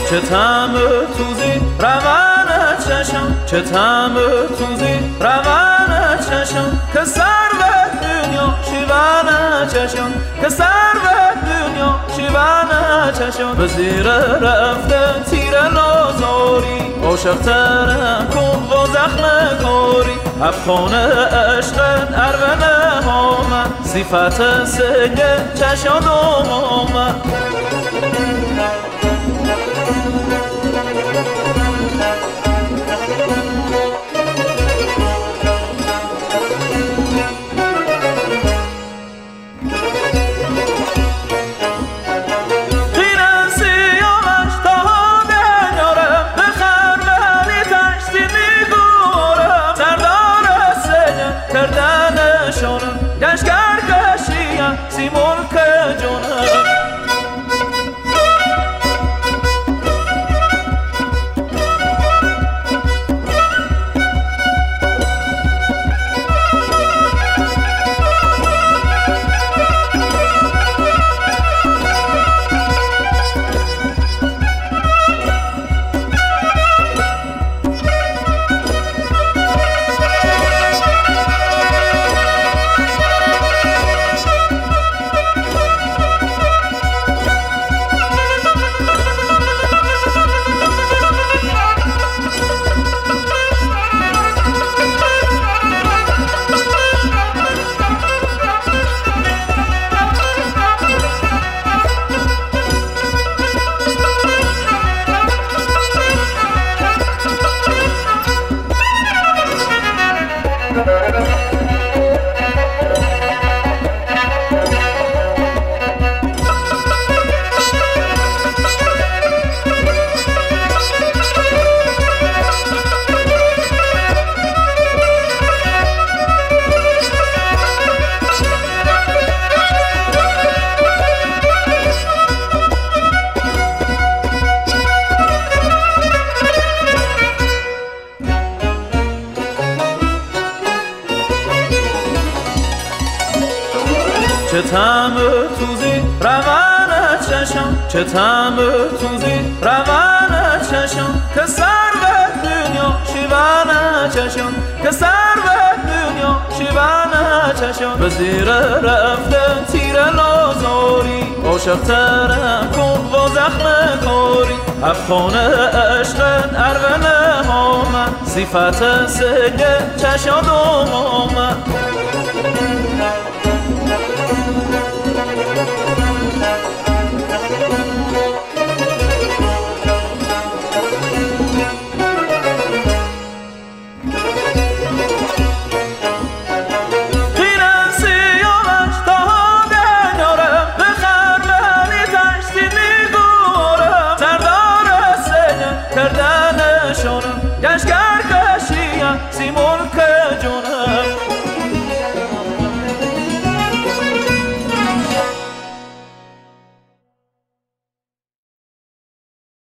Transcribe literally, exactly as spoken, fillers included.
چه طعم توزی روان چشم، چه طعم توزی روان چشم، که سر به دنیا شیوان چشم، که سر به دنیا شیوان چشم. به زیر رفته تیر نازاری، عاشق ترم کن و زخم کاری، افغان عشقت ارونه هامه، صفت سنگ چشم دومه. گشگر کشیم سی ملک جونم. چه طعم توزی روان چشم، چه طعم توزی روان چشم، که سر به دنیا شیوان چشم، که سر به دنیا شیوان چشم. به زیر رفته تیر نازاری، عاشق ترم کن و زخم کاری، افغان عشقت ارونه هامه، صفت سنگ چشم دومه.